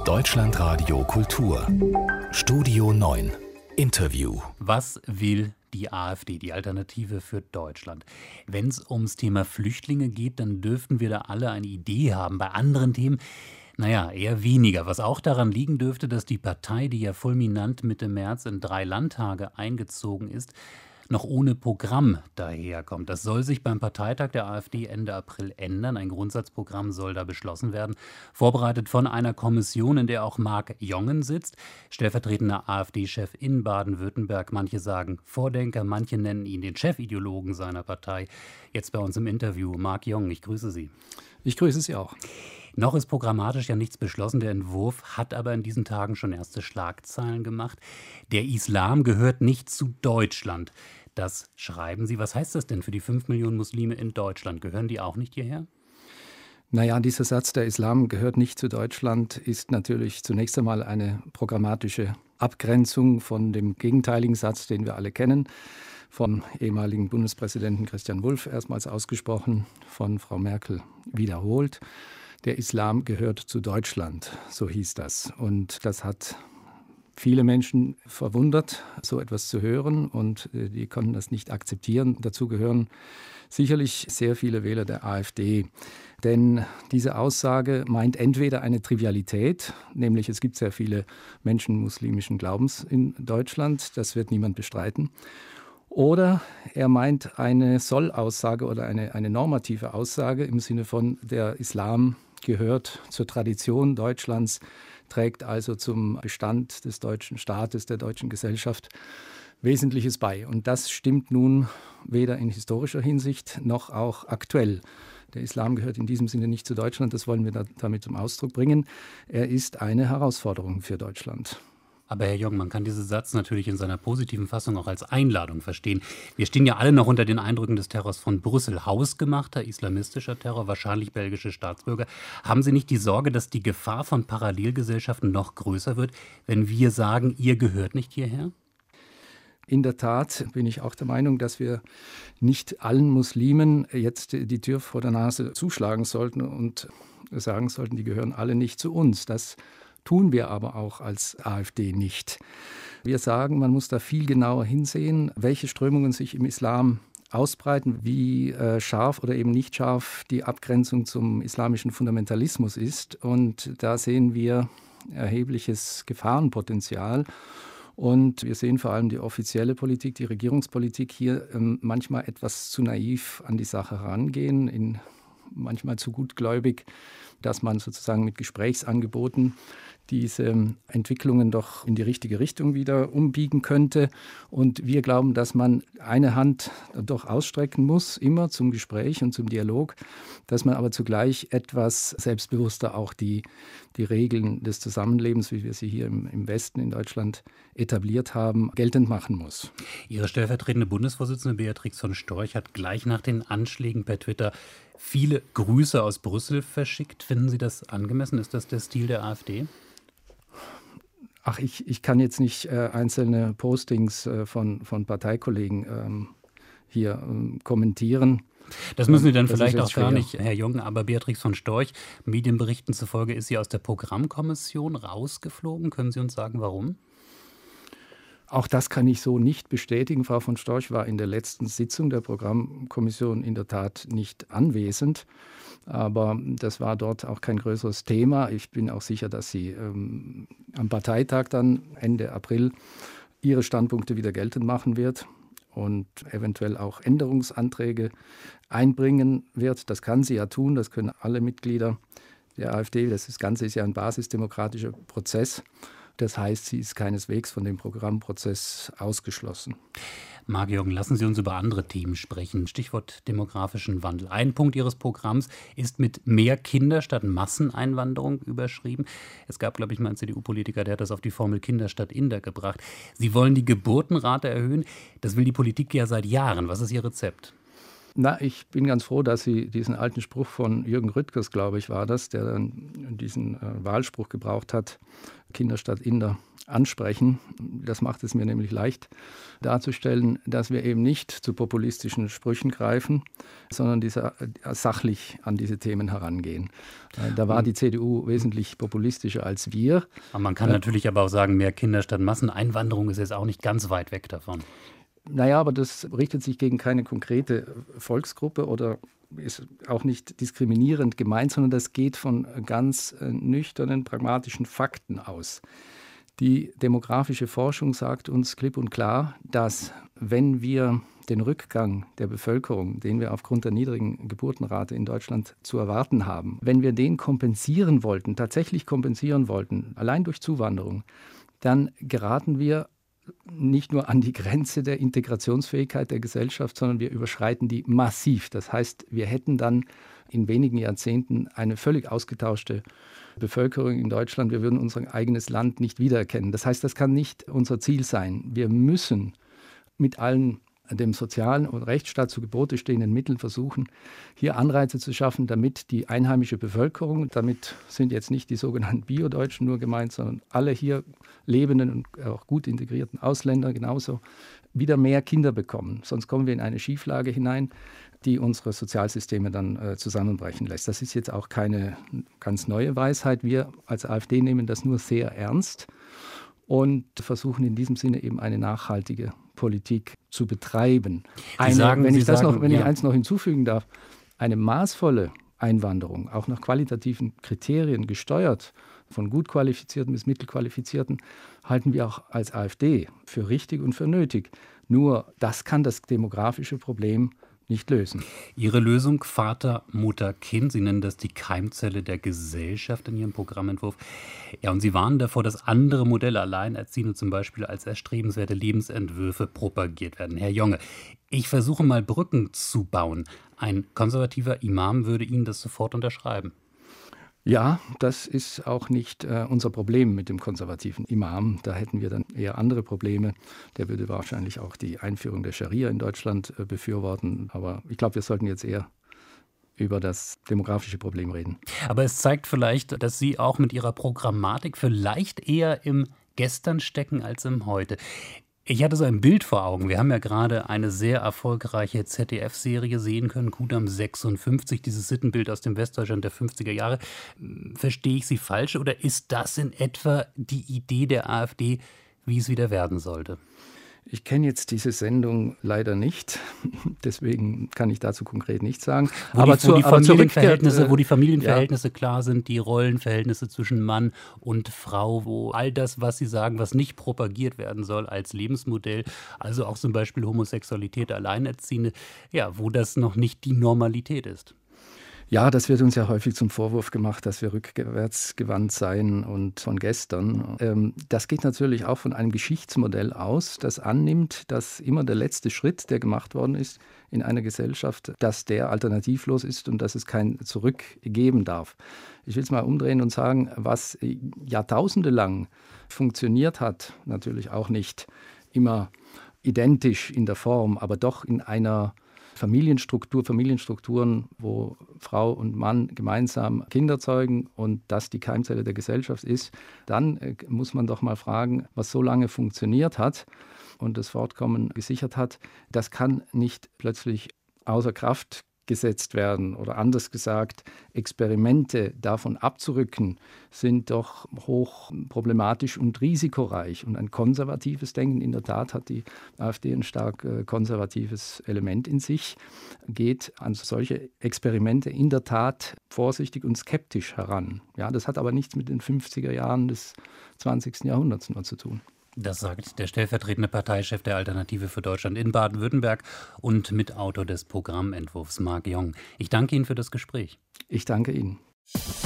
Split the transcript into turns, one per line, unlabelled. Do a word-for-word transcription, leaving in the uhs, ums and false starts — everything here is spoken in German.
Deutschlandradio Kultur. Studio neun. Interview.
Was will die AfD, die Alternative für Deutschland? Wenn es ums Thema Flüchtlinge geht, dann dürften wir da alle eine Idee haben. Bei anderen Themen, naja, eher weniger. Was auch daran liegen dürfte, dass die Partei, die ja fulminant Mitte März in drei Landtage eingezogen ist, noch ohne Programm daherkommt. Das soll sich beim Parteitag der AfD Ende April ändern. Ein Grundsatzprogramm soll da beschlossen werden, vorbereitet von einer Kommission, in der auch Marc Jongen sitzt, stellvertretender AfD-Chef in Baden-Württemberg. Manche sagen Vordenker, manche nennen ihn den Chefideologen seiner Partei. Jetzt bei uns im Interview Marc Jongen, ich grüße Sie.
Ich grüße Sie auch.
Noch ist programmatisch ja nichts beschlossen. Der Entwurf hat aber in diesen Tagen schon erste Schlagzeilen gemacht. Der Islam gehört nicht zu Deutschland. Das schreiben Sie. Was heißt das denn für die fünf Millionen Muslime in Deutschland? Gehören die auch nicht hierher?
Naja, dieser Satz, der Islam gehört nicht zu Deutschland, ist natürlich zunächst einmal eine programmatische Abgrenzung von dem gegenteiligen Satz, den wir alle kennen, vom ehemaligen Bundespräsidenten Christian Wulff erstmals ausgesprochen, von Frau Merkel wiederholt. Der Islam gehört zu Deutschland, so hieß das. Und das hat viele Menschen verwundert, so etwas zu hören, und die konnten das nicht akzeptieren. Dazu gehören sicherlich sehr viele Wähler der AfD. Denn diese Aussage meint entweder eine Trivialität, nämlich es gibt sehr viele Menschen muslimischen Glaubens in Deutschland, das wird niemand bestreiten. Oder er meint eine Sollaussage oder eine, eine normative Aussage im Sinne von, der Islam gehört zur Tradition Deutschlands, trägt also zum Bestand des deutschen Staates, der deutschen Gesellschaft Wesentliches bei. Und das stimmt nun weder in historischer Hinsicht noch auch aktuell. Der Islam gehört in diesem Sinne nicht zu Deutschland, das wollen wir da, damit zum Ausdruck bringen. Er ist eine Herausforderung für Deutschland.
Aber Herr Jong, man kann diesen Satz natürlich in seiner positiven Fassung auch als Einladung verstehen. Wir stehen ja alle noch unter den Eindrücken des Terrors von Brüssel. Hausgemachter islamistischer Terror, wahrscheinlich belgische Staatsbürger. Haben Sie nicht die Sorge, dass die Gefahr von Parallelgesellschaften noch größer wird, wenn wir sagen, ihr gehört nicht hierher?
In der Tat bin ich auch der Meinung, dass wir nicht allen Muslimen jetzt die Tür vor der Nase zuschlagen sollten und sagen sollten, die gehören alle nicht zu uns. Das tun wir aber auch als AfD nicht. Wir sagen, man muss da viel genauer hinsehen, welche Strömungen sich im Islam ausbreiten, wie äh, scharf oder eben nicht scharf die Abgrenzung zum islamischen Fundamentalismus ist. Und da sehen wir erhebliches Gefahrenpotenzial. Und wir sehen vor allem die offizielle Politik, die Regierungspolitik hier ähm, manchmal etwas zu naiv an die Sache herangehen, in, manchmal zu gutgläubig, dass man sozusagen mit Gesprächsangeboten diese Entwicklungen doch in die richtige Richtung wieder umbiegen könnte. Und wir glauben, dass man eine Hand doch ausstrecken muss, immer zum Gespräch und zum Dialog, dass man aber zugleich etwas selbstbewusster auch die, die Regeln des Zusammenlebens, wie wir sie hier im, im Westen in Deutschland etabliert haben, geltend machen muss.
Ihre stellvertretende Bundesvorsitzende Beatrix von Storch hat gleich nach den Anschlägen per Twitter viele Grüße aus Brüssel verschickt. Finden Sie das angemessen? Ist das der Stil der AfD?
Ach, ich, ich kann jetzt nicht äh, einzelne Postings äh, von, von Parteikollegen ähm, hier ähm, kommentieren.
Das müssen Sie dann
das
vielleicht auch
schwer.
gar nicht, Herr Jung, aber Beatrix von Storch, Medienberichten zufolge ist sie aus der Programmkommission rausgeflogen. Können Sie uns sagen, warum?
Auch das kann ich so nicht bestätigen. Frau von Storch war in der letzten Sitzung der Programmkommission in der Tat nicht anwesend. Aber das war dort auch kein größeres Thema. Ich bin auch sicher, dass sie ähm, am Parteitag dann Ende April ihre Standpunkte wieder geltend machen wird und eventuell auch Änderungsanträge einbringen wird. Das kann sie ja tun, das können alle Mitglieder der AfD. Das Ganze ist ja ein basisdemokratischer Prozess. Das heißt, sie ist keineswegs von dem Programmprozess ausgeschlossen.
Marc Jongen, lassen Sie uns über andere Themen sprechen. Stichwort demografischen Wandel. Ein Punkt Ihres Programms ist mit mehr Kinder statt Masseneinwanderung überschrieben. Es gab, glaube ich, mal einen C D U-Politiker, der hat das auf die Formel Kinder statt Inder gebracht. Sie wollen die Geburtenrate erhöhen. Das will die Politik ja seit Jahren. Was ist Ihr Rezept?
Na, ich bin ganz froh, dass Sie diesen alten Spruch von Jürgen Rüttgers, glaube ich, war das, der dann diesen äh, Wahlspruch gebraucht hat, Kinder statt Inder ansprechen. Das macht es mir nämlich leicht darzustellen, dass wir eben nicht zu populistischen Sprüchen greifen, sondern diese, äh, sachlich an diese Themen herangehen. Äh, da war die C D U wesentlich populistischer als wir.
Aber man kann äh, natürlich aber auch sagen, mehr Kinder statt Masseneinwanderung ist jetzt auch nicht ganz weit weg davon.
Naja, aber das richtet sich gegen keine konkrete Volksgruppe oder ist auch nicht diskriminierend gemeint, sondern das geht von ganz äh, nüchternen, pragmatischen Fakten aus. Die demografische Forschung sagt uns klipp und klar, dass wenn wir den Rückgang der Bevölkerung, den wir aufgrund der niedrigen Geburtenrate in Deutschland zu erwarten haben, wenn wir den kompensieren wollten, tatsächlich kompensieren wollten, allein durch Zuwanderung, dann geraten wir nicht nur an die Grenze der Integrationsfähigkeit der Gesellschaft, sondern wir überschreiten die massiv. Das heißt, wir hätten dann in wenigen Jahrzehnten eine völlig ausgetauschte Bevölkerung in Deutschland. Wir würden unser eigenes Land nicht wiedererkennen. Das heißt, das kann nicht unser Ziel sein. Wir müssen mit allen dem sozialen und Rechtsstaat zu Gebote stehenden Mitteln versuchen, hier Anreize zu schaffen, damit die einheimische Bevölkerung, damit sind jetzt nicht die sogenannten Bio-Deutschen nur gemeint, sondern alle hier lebenden und auch gut integrierten Ausländer genauso, wieder mehr Kinder bekommen. Sonst kommen wir in eine Schieflage hinein, die unsere Sozialsysteme dann äh, zusammenbrechen lässt. Das ist jetzt auch keine ganz neue Weisheit. Wir als AfD nehmen das nur sehr ernst und versuchen in diesem Sinne eben eine nachhaltige Politik zu betreiben. Eine,
sagen,
wenn ich, das
sagen,
noch, wenn
ja.
ich eins noch hinzufügen darf, eine maßvolle Einwanderung, auch nach qualitativen Kriterien gesteuert, von gut qualifizierten bis mittelqualifizierten, halten wir auch als AfD für richtig und für nötig. Nur das kann das demografische Problem nicht lösen.
Ihre Lösung Vater, Mutter, Kind, Sie nennen das die Keimzelle der Gesellschaft in Ihrem Programmentwurf. Ja, und Sie warnen davor, dass andere Modelle, Alleinerziehende zum Beispiel, als erstrebenswerte Lebensentwürfe propagiert werden. Herr Jonge, ich versuche mal Brücken zu bauen. Ein konservativer Imam würde Ihnen das sofort unterschreiben.
Ja, das ist auch nicht äh, unser Problem mit dem konservativen Imam. Da hätten wir dann eher andere Probleme. Der würde wahrscheinlich auch die Einführung der Scharia in Deutschland äh, befürworten. Aber ich glaube, wir sollten jetzt eher über das demografische Problem reden.
Aber es zeigt vielleicht, dass Sie auch mit Ihrer Programmatik vielleicht eher im Gestern stecken als im Heute. Ich hatte so ein Bild vor Augen. Wir haben ja gerade eine sehr erfolgreiche Z D F-Serie sehen können, Kudamm sechsundfünfzig, dieses Sittenbild aus dem Westdeutschland der fünfziger Jahre. Verstehe ich Sie falsch oder ist das in etwa die Idee der AfD, wie es wieder werden sollte?
Ich kenne jetzt diese Sendung leider nicht, deswegen kann ich dazu konkret nichts sagen.
Wo
aber
die,
zu,
wo die
aber
Familienverhältnisse,
äh,
wo die Familienverhältnisse
ja.
klar sind, die Rollenverhältnisse zwischen Mann und Frau, wo all das, was Sie sagen, was nicht propagiert werden soll als Lebensmodell, also auch zum Beispiel Homosexualität, Alleinerziehende, ja, wo das noch nicht die Normalität ist.
Ja, das wird uns ja häufig zum Vorwurf gemacht, dass wir rückwärtsgewandt seien und von gestern. Ähm, das geht natürlich auch von einem Geschichtsmodell aus, das annimmt, dass immer der letzte Schritt, der gemacht worden ist in einer Gesellschaft, dass der alternativlos ist und dass es kein Zurück geben darf. Ich will es mal umdrehen und sagen, was Jahrtausende lang funktioniert hat, natürlich auch nicht immer identisch in der Form, aber doch in einer Familienstruktur, Familienstrukturen, wo Frau und Mann gemeinsam Kinder zeugen und das die Keimzelle der Gesellschaft ist, dann äh, muss man doch mal fragen, was so lange funktioniert hat und das Fortkommen gesichert hat, das kann nicht plötzlich außer Kraft gesetzt werden. Oder anders gesagt, Experimente davon abzurücken, sind doch hoch problematisch und risikoreich. Und ein konservatives Denken, in der Tat hat die AfD ein stark äh, konservatives Element in sich, geht an solche Experimente in der Tat vorsichtig und skeptisch heran. Ja, das hat aber nichts mit den fünfziger Jahren des zwanzigsten Jahrhunderts nur zu tun.
Das sagt der stellvertretende Parteichef der Alternative für Deutschland in Baden-Württemberg und Mitautor des Programmentwurfs, Marc Jong. Ich danke Ihnen für das Gespräch.
Ich danke Ihnen.